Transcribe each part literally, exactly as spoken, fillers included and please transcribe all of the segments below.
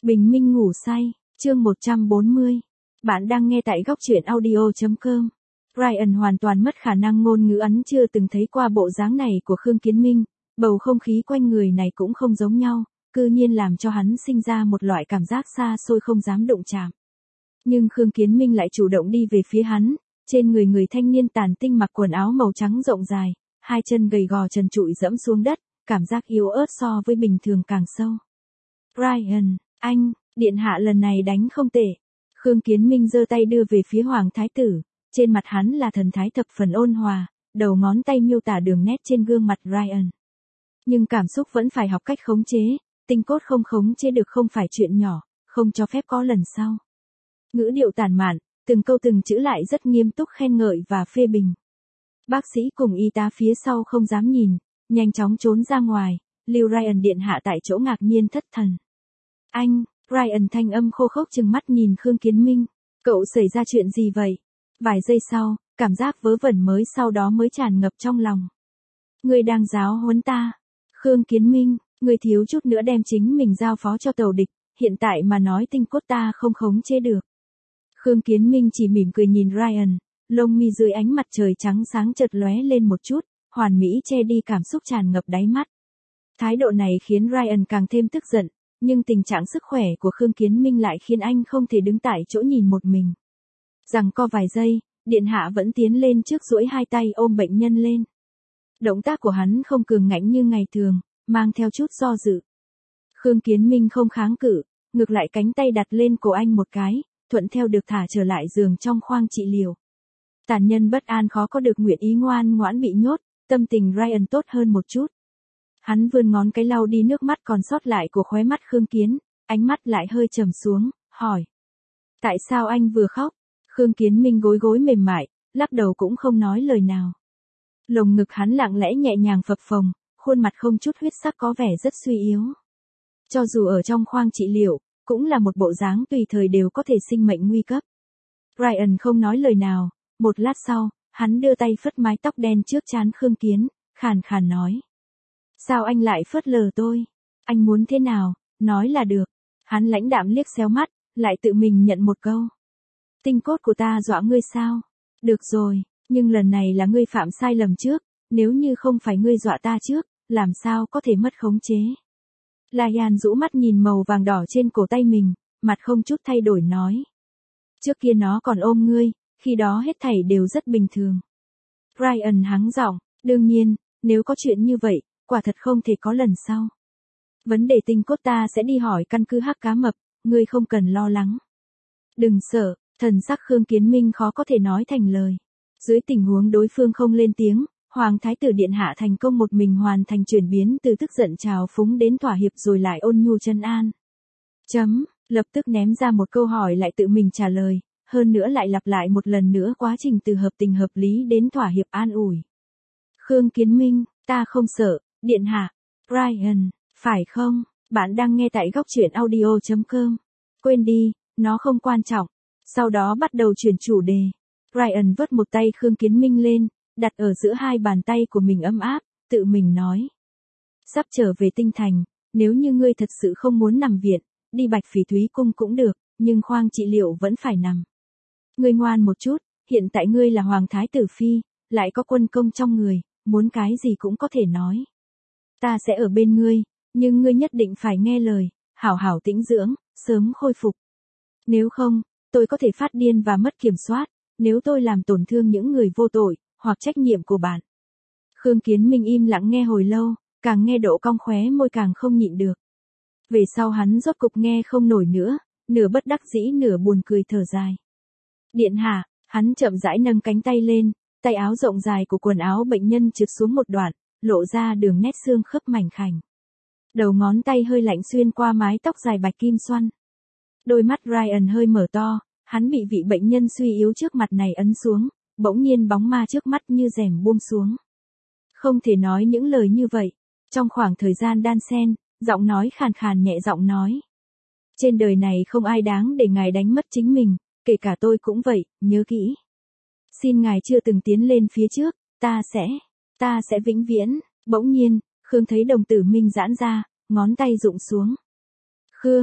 Bình minh ngủ say, chương một trăm bốn mươi. Bạn đang nghe tại góc truyện audio chấm com. Ryan hoàn toàn mất khả năng ngôn ngữ, ấn chưa từng thấy qua bộ dáng này của Khương Kiến Minh, bầu không khí quanh người này cũng không giống nhau, cư nhiên làm cho hắn sinh ra một loại cảm giác xa xôi không dám đụng chạm. Nhưng Khương Kiến Minh lại chủ động đi về phía hắn, trên người người thanh niên tàn tinh mặc quần áo màu trắng rộng dài, hai chân gầy gò trần trụi dẫm xuống đất, cảm giác yếu ớt so với bình thường càng sâu. Ryan, anh, điện hạ lần này đánh không tệ. Khương Kiến Minh giơ tay đưa về phía Hoàng Thái Tử, trên mặt hắn là thần thái thập phần ôn hòa, đầu ngón tay miêu tả đường nét trên gương mặt Ryan. Nhưng cảm xúc vẫn phải học cách khống chế, tinh cốt không khống chế được không phải chuyện nhỏ, không cho phép có lần sau. Ngữ điệu tản mạn, từng câu từng chữ lại rất nghiêm túc khen ngợi và phê bình. Bác sĩ cùng y tá phía sau không dám nhìn, nhanh chóng trốn ra ngoài, lưu Ryan điện hạ tại chỗ ngạc nhiên thất thần. Anh, Ryan thanh âm khô khốc trừng mắt nhìn Khương Kiến Minh, cậu xảy ra chuyện gì vậy? Vài giây sau, cảm giác vớ vẩn mới sau đó mới tràn ngập trong lòng. Ngươi đang giáo huấn ta. Khương Kiến Minh, ngươi thiếu chút nữa đem chính mình giao phó cho tàu địch, hiện tại mà nói tinh cốt ta không khống chế được. Khương Kiến Minh chỉ mỉm cười nhìn Ryan, lông mi dưới ánh mặt trời trắng sáng chợt lóe lên một chút, hoàn mỹ che đi cảm xúc tràn ngập đáy mắt. Thái độ này khiến Ryan càng thêm tức giận, nhưng tình trạng sức khỏe của Khương Kiến Minh lại khiến anh không thể đứng tại chỗ nhìn một mình. Giằng co vài giây, điện hạ vẫn tiến lên trước duỗi hai tay ôm bệnh nhân lên. Động tác của hắn không cường ngãnh như ngày thường, mang theo chút do dự. Khương Kiến Minh không kháng cự, ngược lại cánh tay đặt lên cổ anh một cái, thuận theo được thả trở lại giường trong khoang trị liệu. Tàn nhân bất an khó có được nguyện ý ngoan ngoãn bị nhốt, tâm tình Ryan tốt hơn một chút. Hắn vươn ngón cái lau đi nước mắt còn sót lại của khóe mắt Khương Kiến, ánh mắt lại hơi trầm xuống, hỏi. Tại sao anh vừa khóc? Khương Kiến Minh gối gối mềm mại, lắc đầu cũng không nói lời nào. Lồng ngực hắn lặng lẽ nhẹ nhàng phập phồng, khuôn mặt không chút huyết sắc có vẻ rất suy yếu. Cho dù ở trong khoang trị liệu, cũng là một bộ dáng tùy thời đều có thể sinh mệnh nguy cấp. Ryan không nói lời nào, một lát sau, hắn đưa tay phất mái tóc đen trước trán Khương Kiến, khàn khàn nói. Sao anh lại phớt lờ tôi? Anh muốn thế nào? Nói là được. Hắn lãnh đạm liếc xéo mắt, lại tự mình nhận một câu. Tinh cốt của ta dọa ngươi sao? Được rồi, nhưng lần này là ngươi phạm sai lầm trước, nếu như không phải ngươi dọa ta trước, làm sao có thể mất khống chế? Ryan rũ mắt nhìn màu vàng đỏ trên cổ tay mình, mặt không chút thay đổi nói. Trước kia nó còn ôm ngươi, khi đó hết thảy đều rất bình thường. Ryan hắng giọng, đương nhiên, nếu có chuyện như vậy, quả thật không thể có lần sau. Vấn đề tinh cốt ta sẽ đi hỏi căn cứ Hắc Cá Mập, ngươi không cần lo lắng. Đừng sợ, thần sắc Khương Kiến Minh khó có thể nói thành lời. Dưới tình huống đối phương không lên tiếng, Hoàng Thái Tử điện hạ thành công một mình hoàn thành chuyển biến từ tức giận trào phúng đến thỏa hiệp rồi lại ôn nhu chân an. Chấm, lập tức ném ra một câu hỏi lại tự mình trả lời, hơn nữa lại lặp lại một lần nữa quá trình từ hợp tình hợp lý đến thỏa hiệp an ủi. Khương Kiến Minh, ta không sợ, điện hạ. Ryan, phải không? Bạn đang nghe tại góc truyện audio chấm com. Quên đi, nó không quan trọng. Sau đó bắt đầu chuyển chủ đề. Ryan vớt một tay Khương Kiến Minh lên, đặt ở giữa hai bàn tay của mình ấm áp, tự mình nói. Sắp trở về tinh thành, nếu như ngươi thật sự không muốn nằm viện, đi Bạch Phỉ Thúy Cung cũng được, nhưng khoang trị liệu vẫn phải nằm. Ngươi ngoan một chút, hiện tại ngươi là Hoàng Thái Tử Phi, lại có quân công trong người, muốn cái gì cũng có thể nói. Ta sẽ ở bên ngươi, nhưng ngươi nhất định phải nghe lời, hảo hảo tĩnh dưỡng, sớm khôi phục. Nếu không, tôi có thể phát điên và mất kiểm soát, nếu tôi làm tổn thương những người vô tội, hoặc trách nhiệm của bạn. Khương Kiến Minh im lặng nghe hồi lâu, càng nghe độ cong khóe môi càng không nhịn được. Về sau hắn rốt cục nghe không nổi nữa, nửa bất đắc dĩ nửa buồn cười thở dài. Điện hạ, hắn chậm rãi nâng cánh tay lên, tay áo rộng dài của quần áo bệnh nhân trượt xuống một đoạn, lộ ra đường nét xương khớp mảnh khảnh. Đầu ngón tay hơi lạnh xuyên qua mái tóc dài bạch kim xoăn. Đôi mắt Ryan hơi mở to, hắn bị vị bệnh nhân suy yếu trước mặt này ấn xuống, bỗng nhiên bóng ma trước mắt như rèm buông xuống. Không thể nói những lời như vậy. Trong khoảng thời gian đan xen, giọng nói khàn khàn nhẹ giọng nói. Trên đời này không ai đáng để ngài đánh mất chính mình, kể cả tôi cũng vậy, nhớ kỹ. Xin ngài chưa từng tiến lên phía trước, ta sẽ, ta sẽ vĩnh viễn. Bỗng nhiên, Khương thấy đồng tử minh giãn ra, ngón tay rụng xuống. Khương,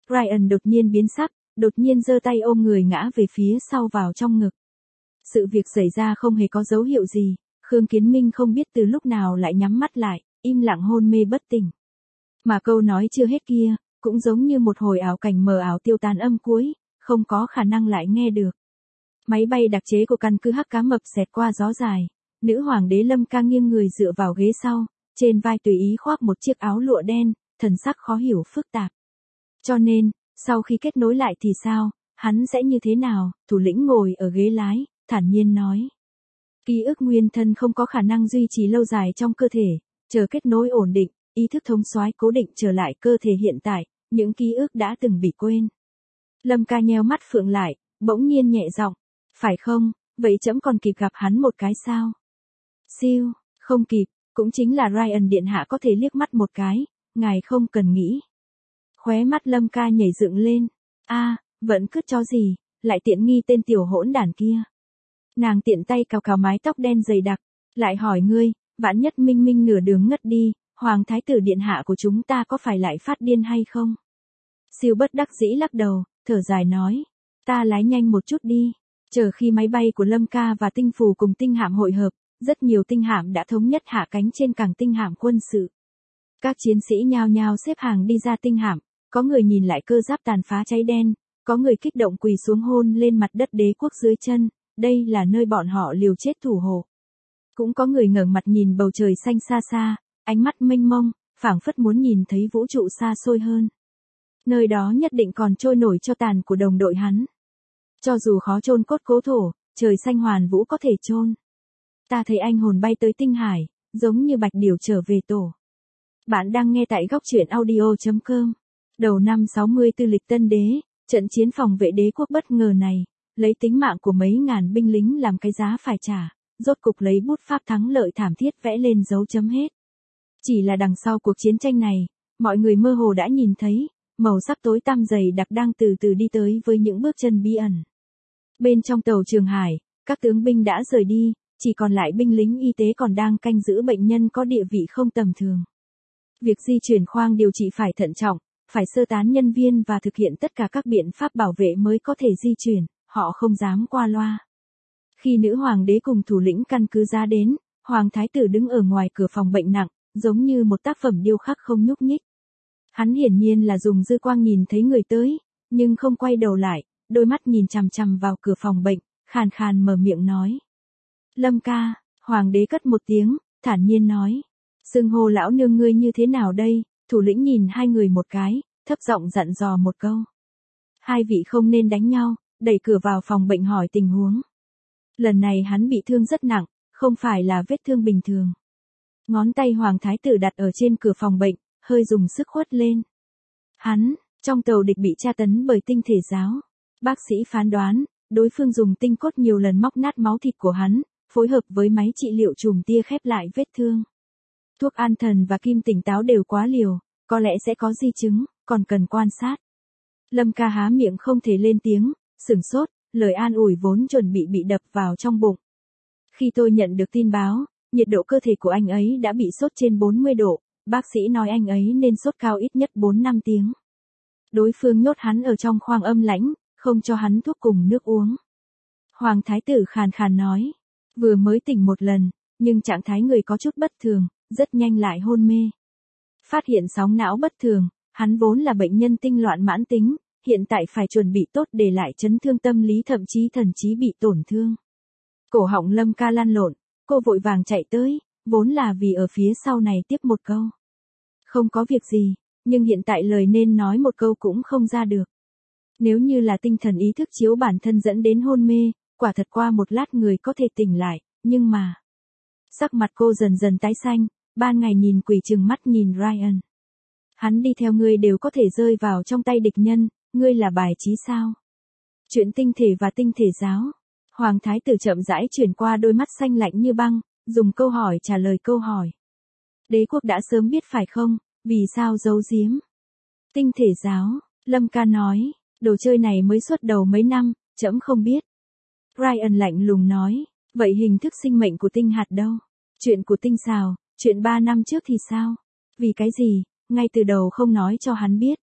Ryan đột nhiên biến sắc, đột nhiên giơ tay ôm người ngã về phía sau vào trong ngực. Sự việc xảy ra không hề có dấu hiệu gì, Khương Kiến Minh không biết từ lúc nào lại nhắm mắt lại, im lặng hôn mê bất tỉnh. Mà câu nói chưa hết kia, cũng giống như một hồi ảo cảnh mờ ảo tiêu tan âm cuối, không có khả năng lại nghe được. Máy bay đặc chế của căn cứ Hắc Cá Mập xẹt qua gió dài, nữ hoàng đế Lâm Ca nghiêng người dựa vào ghế sau, trên vai tùy ý khoác một chiếc áo lụa đen, thần sắc khó hiểu phức tạp. Cho nên, sau khi kết nối lại thì sao, hắn sẽ như thế nào? Thủ lĩnh ngồi ở ghế lái, thản nhiên nói. Ký ức nguyên thân không có khả năng duy trì lâu dài trong cơ thể, chờ kết nối ổn định, ý thức thông soái cố định trở lại cơ thể hiện tại, những ký ức đã từng bị quên. Lâm Ca nheo mắt phượng lại, bỗng nhiên nhẹ giọng, phải không, vậy trẫm còn kịp gặp hắn một cái sao? Siêu, không kịp, cũng chính là Ryan điện hạ có thể liếc mắt một cái, ngài không cần nghĩ. Khóe mắt Lâm Ca nhảy dựng lên, a, vẫn cứ cho gì, lại tiện nghi tên tiểu hỗn đản kia. Nàng tiện tay cào cào mái tóc đen dày đặc, lại hỏi ngươi, vãn nhất Minh Minh nửa đường ngất đi, hoàng thái tử điện hạ của chúng ta có phải lại phát điên hay không? Siêu bất đắc dĩ lắc đầu, thở dài nói, ta lái nhanh một chút đi, chờ khi máy bay của Lâm Ca và tinh phù cùng tinh hạm hội hợp, rất nhiều tinh hạm đã thống nhất hạ cánh trên cảng tinh hạm quân sự. Các chiến sĩ nhao nhao xếp hàng đi ra tinh hạm, có người nhìn lại cơ giáp tàn phá cháy đen, có người kích động quỳ xuống hôn lên mặt đất đế quốc dưới chân, đây là nơi bọn họ liều chết thủ hộ. Cũng có người ngẩng mặt nhìn bầu trời xanh xa xa, ánh mắt mênh mông, phảng phất muốn nhìn thấy vũ trụ xa xôi hơn. Nơi đó nhất định còn trôi nổi tro tàn của đồng đội hắn. Cho dù khó chôn cốt cố thổ, trời xanh hoàn vũ có thể chôn. Ta thấy anh hồn bay tới tinh hải, giống như bạch điểu trở về tổ. Bạn đang nghe tại góc truyện audio chấm com. Đầu năm sáu mươi tư lịch Tân Đế, trận chiến phòng vệ đế quốc bất ngờ này, lấy tính mạng của mấy ngàn binh lính làm cái giá phải trả, rốt cục lấy bút pháp thắng lợi thảm thiết vẽ lên dấu chấm hết. Chỉ là đằng sau cuộc chiến tranh này, mọi người mơ hồ đã nhìn thấy, màu sắc tối tăm dày đặc đang từ từ đi tới với những bước chân bí ẩn. Bên trong tàu Trường Hải, các tướng binh đã rời đi, chỉ còn lại binh lính y tế còn đang canh giữ bệnh nhân có địa vị không tầm thường. Việc di chuyển khoang điều trị phải thận trọng, phải sơ tán nhân viên và thực hiện tất cả các biện pháp bảo vệ mới có thể di chuyển, họ không dám qua loa. Khi nữ hoàng đế cùng thủ lĩnh căn cứ ra đến, hoàng thái tử đứng ở ngoài cửa phòng bệnh nặng, giống như một tác phẩm điêu khắc không nhúc nhích. Hắn hiển nhiên là dùng dư quang nhìn thấy người tới, nhưng không quay đầu lại, đôi mắt nhìn chằm chằm vào cửa phòng bệnh, khàn khàn mở miệng nói. Lâm Ca, hoàng đế cất một tiếng, thản nhiên nói. Xưng hô lão nương ngươi như thế nào đây? Thủ lĩnh nhìn hai người một cái, thấp giọng dặn dò một câu. Hai vị không nên đánh nhau, đẩy cửa vào phòng bệnh hỏi tình huống. Lần này hắn bị thương rất nặng, không phải là vết thương bình thường. Ngón tay hoàng thái tử đặt ở trên cửa phòng bệnh, hơi dùng sức khuất lên. Hắn, trong tàu địch bị tra tấn bởi tinh thể giáo. Bác sĩ phán đoán, đối phương dùng tinh cốt nhiều lần móc nát máu thịt của hắn, phối hợp với máy trị liệu chùm tia khép lại vết thương. Thuốc an thần và kim tỉnh táo đều quá liều, có lẽ sẽ có di chứng, còn cần quan sát. Lâm Ca há miệng không thể lên tiếng, sửng sốt, lời an ủi vốn chuẩn bị bị đập vào trong bụng. Khi tôi nhận được tin báo, nhiệt độ cơ thể của anh ấy đã bị sốt trên bốn mươi độ, bác sĩ nói anh ấy nên sốt cao ít nhất bốn năm tiếng. Đối phương nhốt hắn ở trong khoang âm lãnh, không cho hắn thuốc cùng nước uống. Hoàng thái tử khàn khàn nói, vừa mới tỉnh một lần, nhưng trạng thái người có chút bất thường, rất nhanh lại hôn mê. Phát hiện sóng não bất thường, hắn vốn là bệnh nhân tinh loạn mãn tính, hiện tại phải chuẩn bị tốt để lại chấn thương tâm lý thậm chí thần trí bị tổn thương. Cổ họng Lâm Ca lăn lộn, cô vội vàng chạy tới, vốn là vì ở phía sau này tiếp một câu. Không có việc gì, nhưng hiện tại lời nên nói một câu cũng không ra được. Nếu như là tinh thần ý thức chiếu bản thân dẫn đến hôn mê, quả thật qua một lát người có thể tỉnh lại, nhưng mà... Sắc mặt cô dần dần tái xanh, ban ngày nhìn quỷ trừng mắt nhìn Ryan. Hắn đi theo ngươi đều có thể rơi vào trong tay địch nhân, ngươi là bài trí sao? Chuyện tinh thể và tinh thể giáo. Hoàng thái tử chậm rãi chuyển qua đôi mắt xanh lạnh như băng, dùng câu hỏi trả lời câu hỏi. Đế quốc đã sớm biết phải không, vì sao giấu giếm? Tinh thể giáo, Lâm Ca nói, đồ chơi này mới xuất đầu mấy năm, trẫm không biết. Ryan lạnh lùng nói, vậy hình thức sinh mệnh của tinh hạt đâu? Chuyện của tinh xào, chuyện ba năm trước thì sao? Vì cái gì, ngay từ đầu không nói cho hắn biết.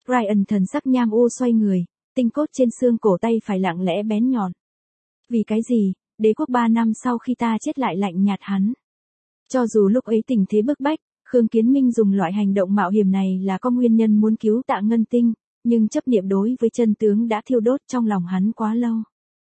Ryan thần sắc nham u xoay người, tinh cốt trên xương cổ tay phải lặng lẽ bén nhọn. Vì cái gì, đế quốc ba năm sau khi ta chết lại lạnh nhạt hắn. Cho dù lúc ấy tình thế bức bách, Khương Kiến Minh dùng loại hành động mạo hiểm này là có nguyên nhân muốn cứu Tạ Ngân Tinh, nhưng chấp niệm đối với chân tướng đã thiêu đốt trong lòng hắn quá lâu.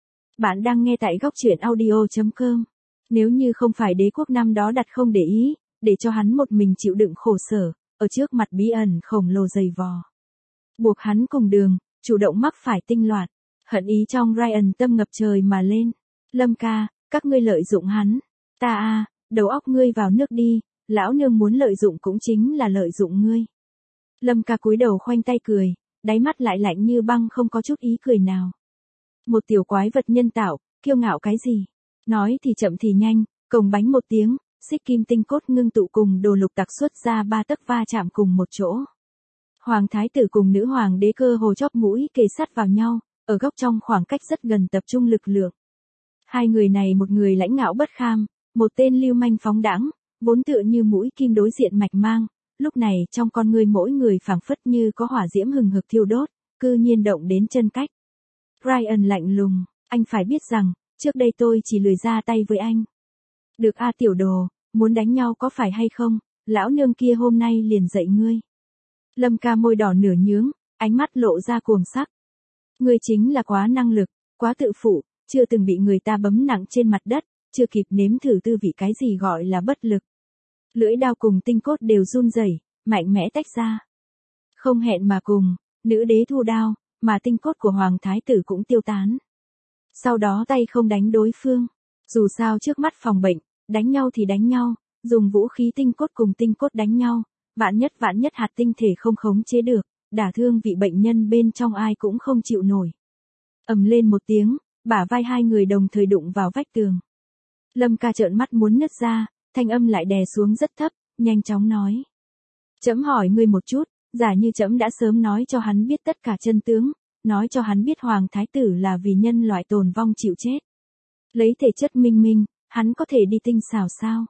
Bạn đang nghe tại góc truyện audio chấm com. Nếu như không phải đế quốc năm đó đặt không để ý, để cho hắn một mình chịu đựng khổ sở, ở trước mặt bí ẩn khổng lồ dày vò. Buộc hắn cùng đường, chủ động mắc phải tinh loạn, hận ý trong Ryan tâm ngập trời mà lên. Lâm ca, các ngươi lợi dụng hắn. Ta a, đầu óc ngươi vào nước đi, lão nương muốn lợi dụng cũng chính là lợi dụng ngươi. Lâm ca cúi đầu khoanh tay cười, đáy mắt lại lạnh như băng không có chút ý cười nào. Một tiểu quái vật nhân tạo, kiêu ngạo cái gì? Nói thì chậm thì nhanh, cồng bánh một tiếng, xích kim tinh cốt ngưng tụ cùng đồ lục tặc xuất ra ba tấc va chạm cùng một chỗ. Hoàng thái tử cùng nữ hoàng đế cơ hồ chóp mũi kề sát vào nhau, ở góc trong khoảng cách rất gần tập trung lực lượng. Hai người này một người lãnh ngạo bất kham, một tên lưu manh phóng đãng, vốn tựa như mũi kim đối diện mạch mang, lúc này trong con người mỗi người phảng phất như có hỏa diễm hừng hực thiêu đốt, cư nhiên động đến chân cách. Ryan lạnh lùng, anh phải biết rằng, trước đây tôi chỉ lười ra tay với anh. Được a tiểu đồ, muốn đánh nhau có phải hay không, lão nương kia hôm nay liền dạy ngươi. Lâm ca môi đỏ nửa nhướng, ánh mắt lộ ra cuồng sắc. Ngươi chính là quá năng lực, quá tự phụ, chưa từng bị người ta bấm nặng trên mặt đất, chưa kịp nếm thử tư vị cái gì gọi là bất lực. Lưỡi đao cùng tinh cốt đều run rẩy, mạnh mẽ tách ra. Không hẹn mà cùng, nữ đế thu đao, mà tinh cốt của hoàng thái tử cũng tiêu tán. Sau đó tay không đánh đối phương. Dù sao trước mắt phòng bệnh, đánh nhau thì đánh nhau, dùng vũ khí tinh cốt cùng tinh cốt đánh nhau, vạn nhất vạn nhất hạt tinh thể không khống chế được, đả thương vị bệnh nhân bên trong ai cũng không chịu nổi. Ầm lên một tiếng, bả vai hai người đồng thời đụng vào vách tường. Lâm ca trợn mắt muốn nứt ra, thanh âm lại đè xuống rất thấp, nhanh chóng nói. Trẫm hỏi ngươi một chút, giả như trẫm đã sớm nói cho hắn biết tất cả chân tướng, nói cho hắn biết hoàng thái tử là vì nhân loại tồn vong chịu chết. Lấy thể chất minh minh, hắn có thể đi tinh xảo sao?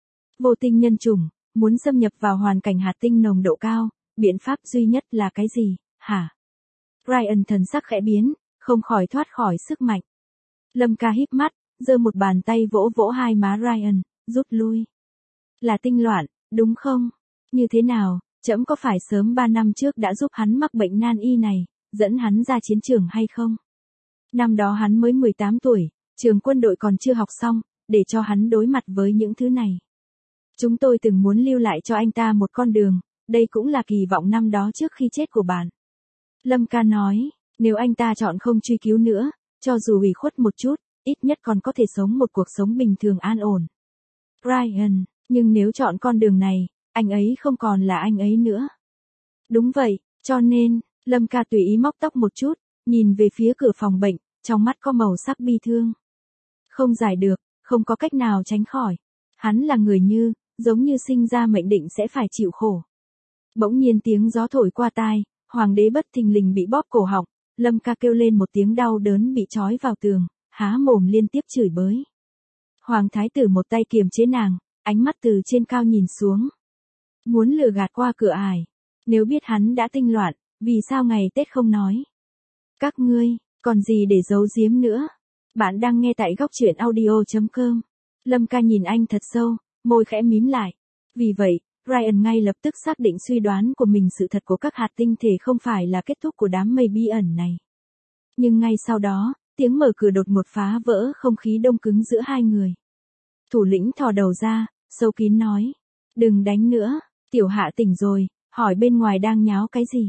Vô tinh nhân chủng, muốn xâm nhập vào hoàn cảnh hạt tinh nồng độ cao, biện pháp duy nhất là cái gì, hả? Ryan thần sắc khẽ biến, không khỏi thoát khỏi sức mạnh. Lâm ca híp mắt, giơ một bàn tay vỗ vỗ hai má Ryan, rút lui. Là tinh loạn, đúng không? Như thế nào, trẫm có phải sớm ba năm trước đã giúp hắn mắc bệnh nan y này, dẫn hắn ra chiến trường hay không? Năm đó hắn mới mười tám tuổi, trường quân đội còn chưa học xong, để cho hắn đối mặt với những thứ này. Chúng tôi từng muốn lưu lại cho anh ta một con đường, đây cũng là kỳ vọng năm đó trước khi chết của bạn. Lâm ca nói, nếu anh ta chọn không truy cứu nữa, cho dù ủy khuất một chút, ít nhất còn có thể sống một cuộc sống bình thường an ổn. Ryan, nhưng nếu chọn con đường này, anh ấy không còn là anh ấy nữa. Đúng vậy, cho nên, Lâm ca tùy ý móc tóc một chút, nhìn về phía cửa phòng bệnh, trong mắt có màu sắc bi thương. Không giải được, không có cách nào tránh khỏi. Hắn là người như, giống như sinh ra mệnh định sẽ phải chịu khổ. Bỗng nhiên tiếng gió thổi qua tai, hoàng đế bất thình lình bị bóp cổ họng, Lâm ca kêu lên một tiếng đau đớn bị trói vào tường, há mồm liên tiếp chửi bới. Hoàng thái tử một tay kiềm chế nàng, ánh mắt từ trên cao nhìn xuống. Muốn lừa gạt qua cửa ải. Nếu biết hắn đã tinh loạn, vì sao ngày Tết không nói? Các ngươi, còn gì để giấu giếm nữa? Bạn đang nghe tại góc truyện audio chấm com. Lâm ca nhìn anh thật sâu, môi khẽ mím lại. Vì vậy, Ryan ngay lập tức xác định suy đoán của mình sự thật của các hạt tinh thể không phải là kết thúc của đám mây bí ẩn này. Nhưng ngay sau đó, tiếng mở cửa đột ngột phá vỡ không khí đông cứng giữa hai người. Thủ lĩnh thò đầu ra, sâu kín nói. Đừng đánh nữa, tiểu hạ tỉnh rồi, hỏi bên ngoài đang nháo cái gì.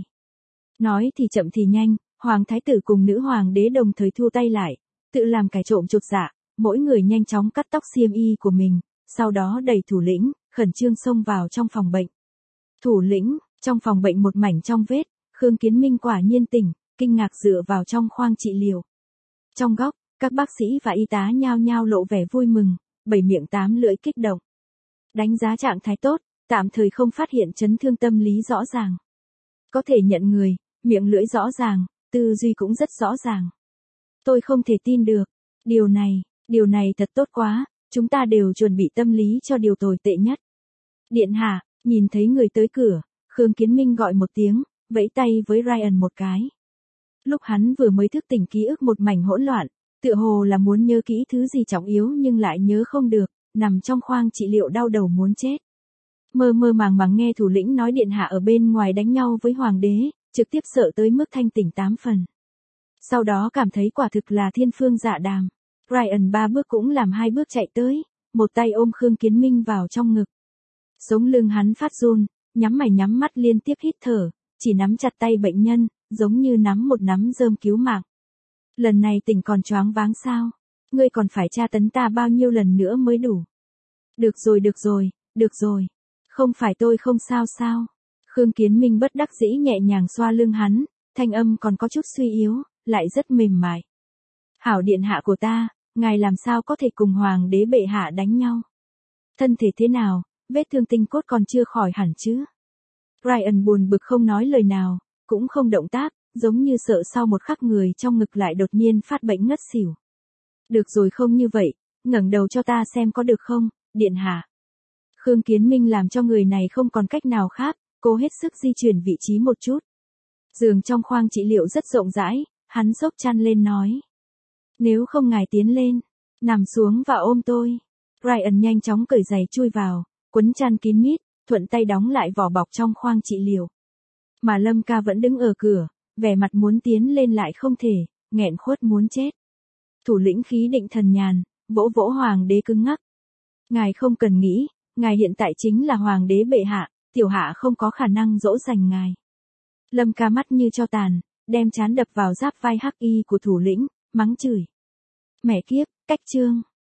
Nói thì chậm thì nhanh, hoàng thái tử cùng nữ hoàng đế đồng thời thu tay lại, tự làm kẻ trộm chột dạ, mỗi người nhanh chóng cắt tóc xiêm y của mình, sau đó đẩy thủ lĩnh, khẩn trương xông vào trong phòng bệnh. Thủ lĩnh, trong phòng bệnh một mảnh trong vết, Khương Kiến Minh quả nhiên tỉnh, kinh ngạc dựa vào trong khoang trị liệu. Trong góc, các bác sĩ và y tá nhao nhao lộ vẻ vui mừng, bảy miệng tám lưỡi kích động. Đánh giá trạng thái tốt, tạm thời không phát hiện chấn thương tâm lý rõ ràng. Có thể nhận người, miệng lưỡi rõ ràng, tư duy cũng rất rõ ràng. Tôi không thể tin được. Điều này, điều này thật tốt quá, chúng ta đều chuẩn bị tâm lý cho điều tồi tệ nhất. Điện hạ, nhìn thấy người tới cửa, Khương Kiến Minh gọi một tiếng, vẫy tay với Ryan một cái. Lúc hắn vừa mới thức tỉnh ký ức một mảnh hỗn loạn, tựa hồ là muốn nhớ kỹ thứ gì trọng yếu nhưng lại nhớ không được, nằm trong khoang trị liệu đau đầu muốn chết. Mơ mơ màng màng nghe thủ lĩnh nói điện hạ ở bên ngoài đánh nhau với hoàng đế, trực tiếp sợ tới mức thanh tỉnh tám phần. Sau đó cảm thấy quả thực là thiên phương dạ đàm. Ryan ba bước cũng làm hai bước chạy tới, một tay ôm Khương Kiến Minh vào trong ngực. Sống lưng hắn phát run, nhắm mày nhắm mắt liên tiếp hít thở, chỉ nắm chặt tay bệnh nhân, giống như nắm một nắm rơm cứu mạng. Lần này tỉnh còn choáng váng sao? Ngươi còn phải tra tấn ta bao nhiêu lần nữa mới đủ? Được rồi được rồi, được rồi. Không phải tôi không sao sao? Khương Kiến Minh bất đắc dĩ nhẹ nhàng xoa lưng hắn, thanh âm còn có chút suy yếu, lại rất mềm mại. Hảo điện hạ của ta, ngài làm sao có thể cùng hoàng đế bệ hạ đánh nhau? Thân thể thế nào, vết thương tinh cốt còn chưa khỏi hẳn chứ? Ryan buồn bực không nói lời nào, cũng không động tác, giống như sợ sau một khắc người trong ngực lại đột nhiên phát bệnh ngất xỉu. Được rồi không như vậy, ngẩng đầu cho ta xem có được không, điện hạ. Khương Kiến Minh làm cho người này không còn cách nào khác, cố hết sức di chuyển vị trí một chút. Giường trong khoang trị liệu rất rộng rãi, hắn xốc chăn lên nói. Nếu không ngài tiến lên, nằm xuống và ôm tôi. Ryan nhanh chóng cởi giày chui vào, quấn chăn kín mít, thuận tay đóng lại vỏ bọc trong khoang trị liệu. Mà Lâm Ca vẫn đứng ở cửa, vẻ mặt muốn tiến lên lại không thể, nghẹn khuất muốn chết. Thủ lĩnh khí định thần nhàn, vỗ vỗ hoàng đế cứng ngắc. Ngài không cần nghĩ, ngài hiện tại chính là hoàng đế bệ hạ, tiểu hạ không có khả năng dỗ dành ngài. Lâm Ca mắt như cho tàn, đem trán đập vào giáp vai hắc y của thủ lĩnh, mắng chửi. Mẹ kiếp, cách trương.